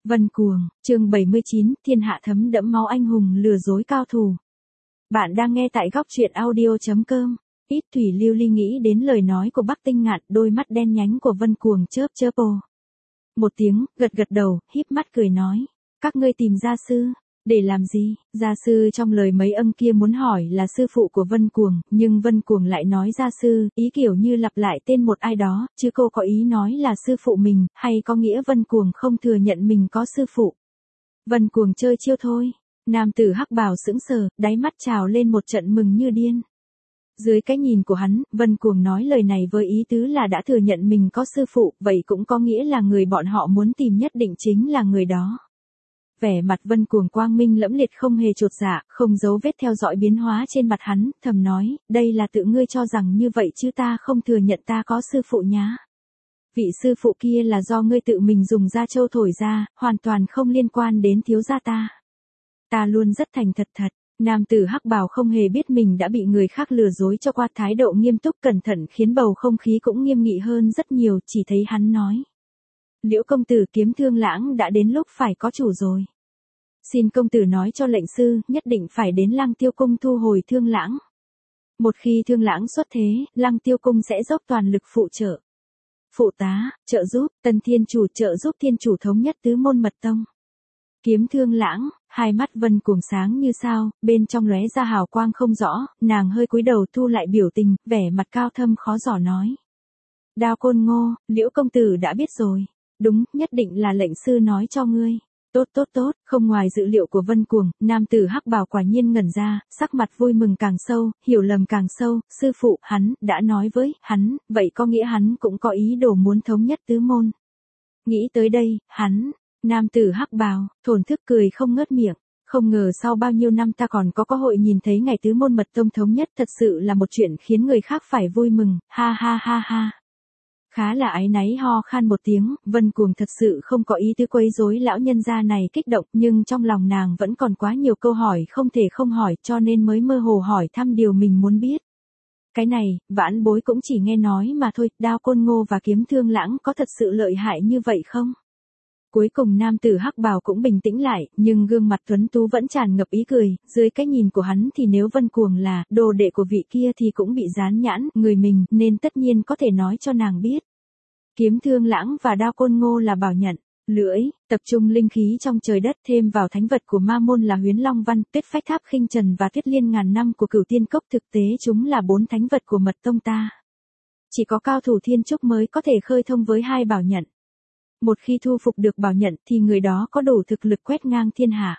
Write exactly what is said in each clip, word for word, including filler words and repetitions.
Vân Cuồng, chương bảy mươi chín, thiên hạ thấm đẫm máu anh hùng lừa dối cao thủ. Bạn đang nghe tại góc truyện audio.com. Ít thủy lưu ly nghĩ đến lời nói của Bắc Tinh Ngạn, đôi mắt đen nhánh của Vân Cuồng chớp chớp ồ. Một tiếng, gật gật đầu, híp mắt cười nói. Các ngươi tìm gia sư, để làm gì? Gia sư trong lời mấy âng kia muốn hỏi là sư phụ của Vân Cuồng, nhưng Vân Cuồng lại nói gia sư, ý kiểu như lặp lại tên một ai đó, chứ cô có ý nói là sư phụ mình, hay có nghĩa Vân Cuồng không thừa nhận mình có sư phụ. Vân Cuồng chơi chiêu thôi. Nam tử hắc bào sững sờ, đáy mắt trào lên một trận mừng như điên. Dưới cái nhìn của hắn, Vân Cuồng nói lời này với ý tứ là đã thừa nhận mình có sư phụ, vậy cũng có nghĩa là người bọn họ muốn tìm nhất định chính là người đó. Vẻ mặt Vân Cuồng quang minh lẫm liệt không hề chột dạ, không giấu vết theo dõi biến hóa trên mặt hắn, thầm nói, đây là tự ngươi cho rằng như vậy chứ ta không thừa nhận ta có sư phụ nhá. Vị sư phụ kia là do ngươi tự mình dùng da trâu thổi ra, hoàn toàn không liên quan đến thiếu gia ta. Ta luôn rất thành thật thật. Nam tử hắc bào không hề biết mình đã bị người khác lừa dối cho qua thái độ nghiêm túc cẩn thận khiến bầu không khí cũng nghiêm nghị hơn rất nhiều, chỉ thấy hắn nói. Liễu công tử Kiếm Thương Lãng đã đến lúc phải có chủ rồi. Xin công tử nói cho lệnh sư, nhất định phải đến Lăng Tiêu Cung thu hồi Thương Lãng. Một khi Thương Lãng xuất thế, Lăng Tiêu Cung sẽ dốc toàn lực phụ trợ. Phụ tá, trợ giúp, Tân Thiên Chủ trợ giúp Thiên Chủ thống nhất tứ môn mật tông. Kiếm Thương Lãng, hai mắt Vân Cuồng sáng như sao, bên trong lóe ra hào quang không rõ, nàng hơi cúi đầu thu lại biểu tình, vẻ mặt cao thâm khó dò nói. Đao Côn Ngô, Liễu công tử đã biết rồi. Đúng, nhất định là lệnh sư nói cho ngươi. Tốt tốt tốt, không ngoài dự liệu của Vân Cuồng, nam tử hắc bào quả nhiên ngẩn ra, sắc mặt vui mừng càng sâu, hiểu lầm càng sâu, sư phụ, hắn, đã nói với, hắn, vậy có nghĩa hắn cũng có ý đồ muốn thống nhất tứ môn. Nghĩ tới đây, hắn, nam tử hắc bào, thổn thức cười không ngớt miệng, không ngờ sau bao nhiêu năm ta còn có cơ hội nhìn thấy ngày tứ môn mật tông thống nhất thật sự là một chuyện khiến người khác phải vui mừng, ha ha ha ha. Khá là áy náy ho khan một tiếng, Vân Cuồng thật sự không có ý tứ quấy rối lão nhân gia này kích động, nhưng trong lòng nàng vẫn còn quá nhiều câu hỏi không thể không hỏi cho nên mới mơ hồ hỏi thăm điều mình muốn biết. Cái này, vãn bối cũng chỉ nghe nói mà thôi, Đao Côn Ngô và Kiếm Thương Lãng có thật sự lợi hại như vậy không? Cuối cùng nam tử hắc bào cũng bình tĩnh lại, nhưng gương mặt tuấn tú vẫn tràn ngập ý cười, dưới cái nhìn của hắn thì nếu Vân Cuồng là đồ đệ của vị kia thì cũng bị dán nhãn, người mình, nên tất nhiên có thể nói cho nàng biết. Kiếm Thương Lãng và Đao Côn Ngô là bảo nhận, lưỡi, tập trung linh khí trong trời đất thêm vào thánh vật của ma môn là Huyến Long Văn, Tuyết Phách Tháp Khinh Trần và Tuyết Liên ngàn năm của Cửu Tiên Cốc, thực tế chúng là bốn thánh vật của mật tông ta. Chỉ có cao thủ thiên trúc mới có thể khơi thông với hai bảo nhận. Một khi thu phục được bảo nhận thì người đó có đủ thực lực quét ngang thiên hạ.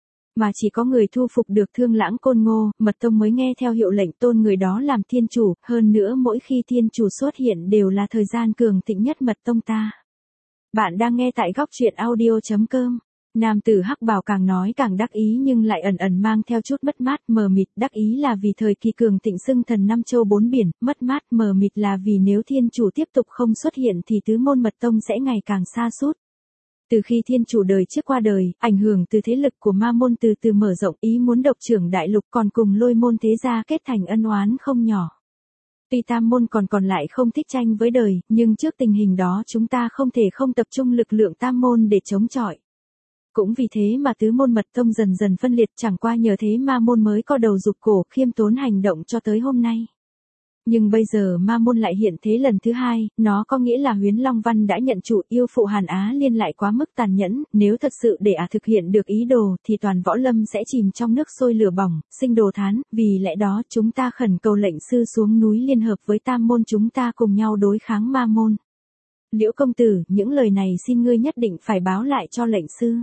Mà chỉ có người thu phục được Thương Lãng Côn Ngô, mật tông mới nghe theo hiệu lệnh tôn người đó làm thiên chủ, hơn nữa mỗi khi thiên chủ xuất hiện đều là thời gian cường thịnh nhất mật tông ta. Bạn đang nghe tại góc truyện audio.com. Nam tử hắc bào càng nói càng đắc ý nhưng lại ẩn ẩn mang theo chút mất mát, mờ mịt, đắc ý là vì thời kỳ cường thịnh xưng thần năm châu bốn biển, mất mát, mờ mịt là vì nếu thiên chủ tiếp tục không xuất hiện thì tứ môn mật tông sẽ ngày càng xa sút. Từ khi thiên chủ đời trước qua đời, ảnh hưởng từ thế lực của ma môn từ từ mở rộng, ý muốn độc trưởng đại lục còn cùng Lôi môn thế gia kết thành ân oán không nhỏ. Tuy tam môn còn còn lại không thích tranh với đời, nhưng trước tình hình đó chúng ta không thể không tập trung lực lượng tam môn để chống chọi. Cũng vì thế mà tứ môn mật tông dần dần phân liệt, chẳng qua nhờ thế ma môn mới có đầu rụt cổ khiêm tốn hành động cho tới hôm nay. Nhưng bây giờ ma môn lại hiện thế lần thứ hai, nó có nghĩa là Huyến Long Văn đã nhận chủ, yêu phụ Hàn Á Liên lại quá mức tàn nhẫn, nếu thật sự để ả thực hiện được ý đồ thì toàn võ lâm sẽ chìm trong nước sôi lửa bỏng, sinh đồ thán, vì lẽ đó chúng ta khẩn cầu lệnh sư xuống núi liên hợp với tam môn chúng ta cùng nhau đối kháng ma môn. Liễu công tử, những lời này xin ngươi nhất định phải báo lại cho lệnh sư.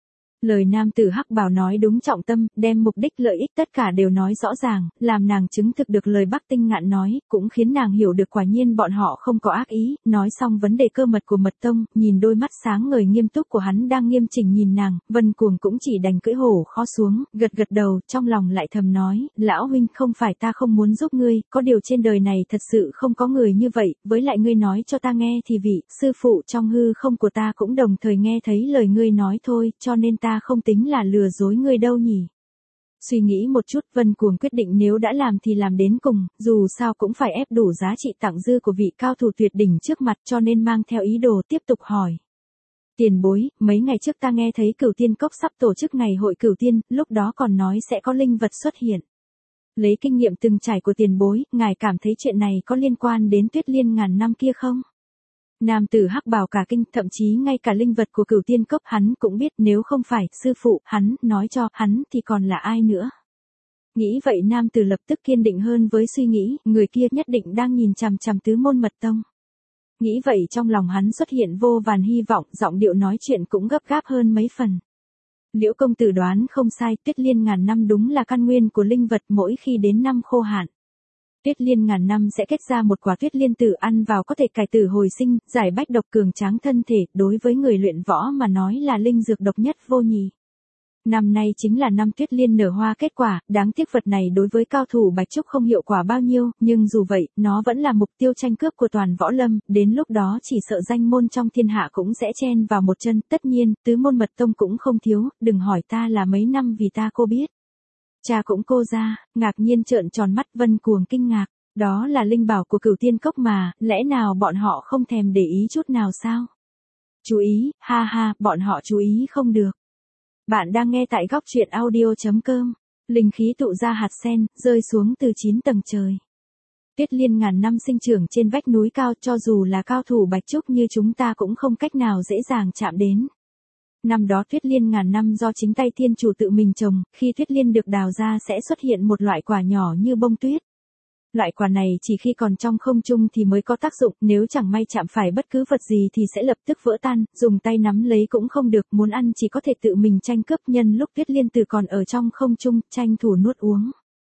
Lời nam tử hắc bào nói đúng trọng tâm, đem mục đích lợi ích tất cả đều nói rõ ràng, làm nàng chứng thực được lời Bắc Tinh Ngạn nói, cũng khiến nàng hiểu được quả nhiên bọn họ không có ác ý. Nói xong vấn đề cơ mật của mật tông, nhìn đôi mắt sáng ngời nghiêm túc của hắn đang nghiêm chỉnh nhìn nàng, Vân Cuồng cũng chỉ đành cưỡi hổ khó xuống, gật gật đầu, trong lòng lại thầm nói, lão huynh, không phải ta không muốn giúp ngươi, có điều trên đời này thật sự không có người như vậy, với lại ngươi nói cho ta nghe thì vị sư phụ trong hư không của ta cũng đồng thời nghe thấy lời ngươi nói thôi, cho nên ta không tính là lừa dối ngươi đâu nhỉ. Suy nghĩ một chút, Vân Cuồng quyết định nếu đã làm thì làm đến cùng, dù sao cũng phải ép đủ giá trị tặng dư của vị cao thủ tuyệt đỉnh trước mặt, cho nên mang theo ý đồ tiếp tục hỏi. Tiền bối, mấy ngày trước ta nghe thấy Cửu Tiên Cốc sắp tổ chức ngày hội Cửu Tiên, lúc đó còn nói sẽ có linh vật xuất hiện. Lấy kinh nghiệm từng trải của tiền bối, ngài cảm thấy chuyện này có liên quan đến Tuyết Liên ngàn năm kia không? Nam tử hắc bào cả kinh, thậm chí ngay cả linh vật của Cửu Tiên Cốc hắn cũng biết, nếu không phải sư phụ hắn nói cho hắn thì còn là ai nữa. Nghĩ vậy nam tử lập tức kiên định hơn với suy nghĩ, người kia nhất định đang nhìn chằm chằm Tứ Môn Mật Tông. Nghĩ vậy trong lòng hắn xuất hiện vô vàn hy vọng, giọng điệu nói chuyện cũng gấp gáp hơn mấy phần. Liễu công tử đoán không sai, Tuyết Liên ngàn năm đúng là căn nguyên của linh vật, mỗi khi đến năm khô hạn. Tuyết Liên ngàn năm sẽ kết ra một quả Tuyết Liên tử, ăn vào có thể cải tử hồi sinh, giải bách độc, cường tráng thân thể, đối với người luyện võ mà nói là linh dược độc nhất vô nhị. Năm nay chính là năm Tuyết Liên nở hoa kết quả, đáng tiếc vật này đối với cao thủ Bạch Trúc không hiệu quả bao nhiêu, nhưng dù vậy, nó vẫn là mục tiêu tranh cướp của toàn võ lâm, đến lúc đó chỉ sợ danh môn trong thiên hạ cũng sẽ chen vào một chân, tất nhiên, Tứ Môn Mật Tông cũng không thiếu, đừng hỏi ta là mấy năm vì ta cô biết. Cha cũng cô ra, ngạc nhiên trợn tròn mắt. Vân Cuồng kinh ngạc, đó là linh bảo của Cửu Tiên Cốc mà, lẽ nào bọn họ không thèm để ý chút nào sao? Chú ý, ha ha, bọn họ chú ý không được. Bạn đang nghe tại góc truyện audio.com. Linh khí tụ ra hạt sen, rơi xuống từ chín tầng trời. Tuyết Liên ngàn năm sinh trưởng trên vách núi cao, cho dù là cao thủ Bạch Trúc như chúng ta cũng không cách nào dễ dàng chạm đến. Năm đó Tuyết Liên ngàn năm do chính tay thiên chủ tự mình trồng, khi Tuyết Liên được đào ra sẽ xuất hiện một loại quả nhỏ như bông tuyết. Loại quả này chỉ khi còn trong không trung thì mới có tác dụng, nếu chẳng may chạm phải bất cứ vật gì thì sẽ lập tức vỡ tan, dùng tay nắm lấy cũng không được, muốn ăn chỉ có thể tự mình tranh cướp, nhân lúc Tuyết Liên tử còn ở trong không trung, tranh thủ nuốt uống.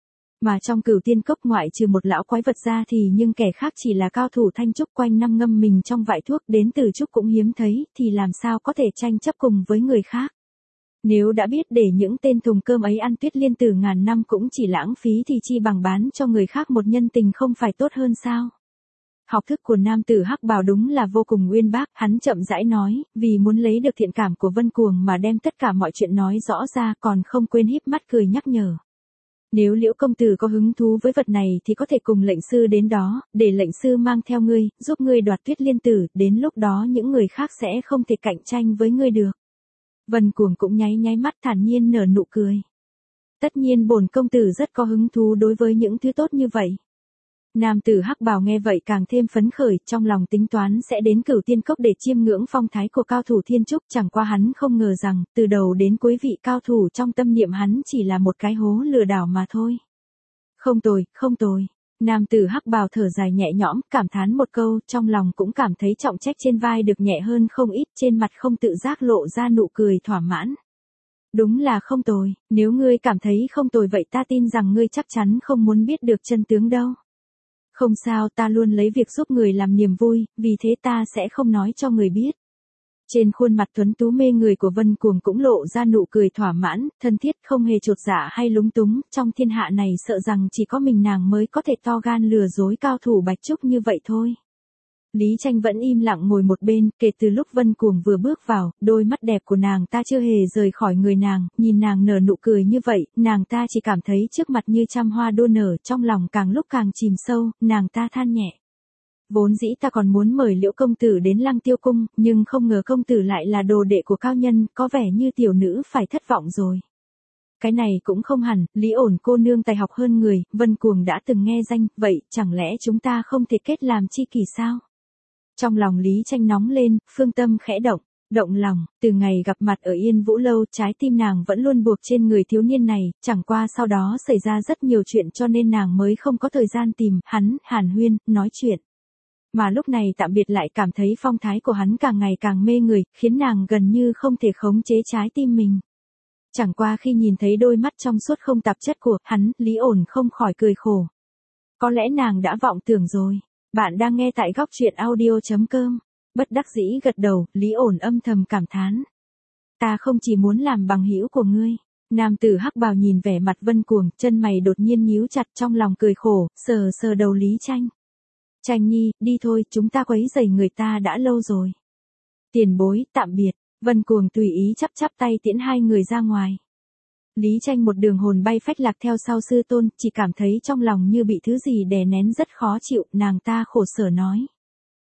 Mà trong Cửu Tiên Cốc ngoại trừ một lão quái vật ra thì nhưng kẻ khác chỉ là cao thủ thanh trúc, quanh năm ngâm mình trong vại thuốc, đến từ trúc cũng hiếm thấy, thì làm sao có thể tranh chấp cùng với người khác. Nếu đã biết để những tên thùng cơm ấy ăn Tuyết Liên tử ngàn năm cũng chỉ lãng phí thì chi bằng bán cho người khác một nhân tình không phải tốt hơn sao? Học thức của nam tử hắc bào đúng là vô cùng uyên bác, hắn chậm rãi nói, vì muốn lấy được thiện cảm của Vân Cuồng mà đem tất cả mọi chuyện nói rõ ra, còn không quên híp mắt cười nhắc nhở. Nếu Liễu công tử có hứng thú với vật này thì có thể cùng lệnh sư đến đó, để lệnh sư mang theo ngươi, giúp ngươi đoạt Tuyết Liên tử, đến lúc đó những người khác sẽ không thể cạnh tranh với ngươi được. Vân Cuồng cũng nháy nháy mắt, thản nhiên nở nụ cười. Tất nhiên bổn công tử rất có hứng thú đối với những thứ tốt như vậy. Nam tử hắc bào nghe vậy càng thêm phấn khởi, trong lòng tính toán sẽ đến Cửu Tiên Cốc để chiêm ngưỡng phong thái của cao thủ thiên trúc, chẳng qua hắn không ngờ rằng, từ đầu đến cuối vị cao thủ trong tâm niệm hắn chỉ là một cái hố lừa đảo mà thôi. Không tồi, không tồi. Nam tử hắc bào thở dài nhẹ nhõm, cảm thán một câu, trong lòng cũng cảm thấy trọng trách trên vai được nhẹ hơn không ít, trên mặt không tự giác lộ ra nụ cười thỏa mãn. Đúng là không tồi, nếu ngươi cảm thấy không tồi vậy ta tin rằng ngươi chắc chắn không muốn biết được chân tướng đâu. Không sao, ta luôn lấy việc giúp người làm niềm vui, vì thế ta sẽ không nói cho người biết. Trên khuôn mặt tuấn tú mê người của Vân Cuồng cũng lộ ra nụ cười thỏa mãn, thân thiết, không hề chột dạ hay lúng túng, trong thiên hạ này sợ rằng chỉ có mình nàng mới có thể to gan lừa dối cao thủ Bạch Trúc như vậy thôi. Lý Tranh vẫn im lặng ngồi một bên, kể từ lúc Vân Cuồng vừa bước vào, đôi mắt đẹp của nàng ta chưa hề rời khỏi người nàng, nhìn nàng nở nụ cười như vậy, nàng ta chỉ cảm thấy trước mặt như trăm hoa đua nở, trong lòng càng lúc càng chìm sâu, nàng ta than nhẹ. Vốn dĩ ta còn muốn mời Liễu công tử đến Lăng Tiêu cung, nhưng không ngờ công tử lại là đồ đệ của cao nhân, có vẻ như tiểu nữ phải thất vọng rồi. Cái này cũng không hẳn, Lý ổn cô nương tài học hơn người, Vân Cuồng đã từng nghe danh, vậy chẳng lẽ chúng ta không thể kết làm tri kỷ sao? Trong lòng Lý Tranh nóng lên, phương tâm khẽ động, động lòng, từ ngày gặp mặt ở Yên Vũ Lâu, trái tim nàng vẫn luôn buộc trên người thiếu niên này, chẳng qua sau đó xảy ra rất nhiều chuyện cho nên nàng mới không có thời gian tìm hắn, hàn huyên, nói chuyện. Mà lúc này tạm biệt lại cảm thấy phong thái của hắn càng ngày càng mê người, khiến nàng gần như không thể khống chế trái tim mình. Chẳng qua khi nhìn thấy đôi mắt trong suốt không tạp chất của hắn, Lý ổn không khỏi cười khổ. Có lẽ nàng đã vọng tưởng rồi. Bạn đang nghe tại góc truyện audio.com. Bất đắc dĩ gật đầu, Lý ổn âm thầm cảm thán. Ta không chỉ muốn làm bằng hữu của ngươi. Nam tử hắc bào nhìn vẻ mặt Vân Cuồng, chân mày đột nhiên nhíu chặt, trong lòng cười khổ, sờ sờ đầu Lý Tranh. Tranh nhi, đi thôi, chúng ta quấy rầy người ta đã lâu rồi. Tiền bối, tạm biệt. Vân Cuồng tùy ý chắp chắp tay tiễn hai người ra ngoài. Lý Tranh một đường hồn bay phách lạc theo sau sư tôn, chỉ cảm thấy trong lòng như bị thứ gì đè nén rất khó chịu, nàng ta khổ sở nói.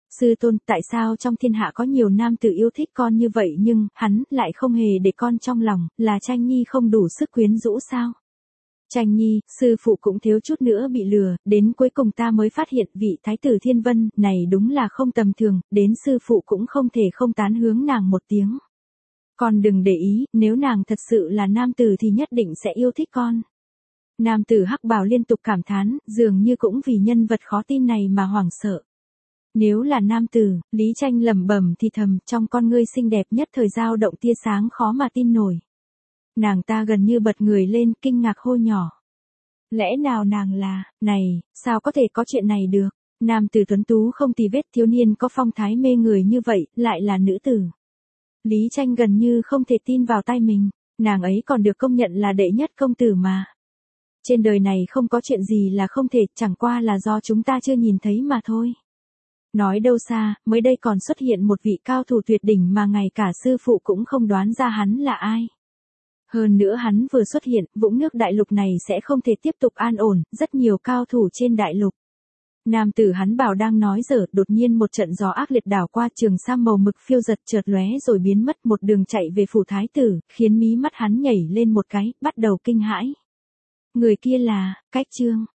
Sư tôn, tại sao trong thiên hạ có nhiều nam tử yêu thích con như vậy nhưng, hắn, lại không hề để con trong lòng, là Tranh Nhi không đủ sức quyến rũ sao? Tranh Nhi, sư phụ cũng thiếu chút nữa bị lừa, đến cuối cùng ta mới phát hiện vị thái tử Thiên Vân, này đúng là không tầm thường, đến sư phụ cũng không thể không tán hướng nàng một tiếng. Con đừng để ý, nếu nàng thật sự là nam tử thì nhất định sẽ yêu thích con. Nam tử hắc bào liên tục cảm thán, dường như cũng vì nhân vật khó tin này mà hoảng sợ. Nếu là nam tử, Lý Tranh lẩm bẩm thì thầm, trong con ngươi xinh đẹp nhất thời dao động tia sáng khó mà tin nổi. Nàng ta gần như bật người lên, kinh ngạc hô nhỏ. Lẽ nào nàng là, này, sao có thể có chuyện này được? Nam tử tuấn tú không tì vết, thiếu niên có phong thái mê người như vậy, lại là nữ tử. Lý Tranh gần như không thể tin vào tai mình, nàng ấy còn được công nhận là đệ nhất công tử mà. Trên đời này không có chuyện gì là không thể, chẳng qua là do chúng ta chưa nhìn thấy mà thôi. Nói đâu xa, mới đây còn xuất hiện một vị cao thủ tuyệt đỉnh mà ngay cả sư phụ cũng không đoán ra hắn là ai. Hơn nữa hắn vừa xuất hiện, vũng nước đại lục này sẽ không thể tiếp tục an ổn, rất nhiều cao thủ trên đại lục. Nam tử hắn bảo đang nói dở, đột nhiên một trận gió ác liệt đảo qua, trường sam màu mực phiêu giật chợt lóe rồi biến mất, một đường chạy về phủ thái tử, khiến mí mắt hắn nhảy lên một cái, bắt đầu kinh hãi. Người kia là, Cách Trương.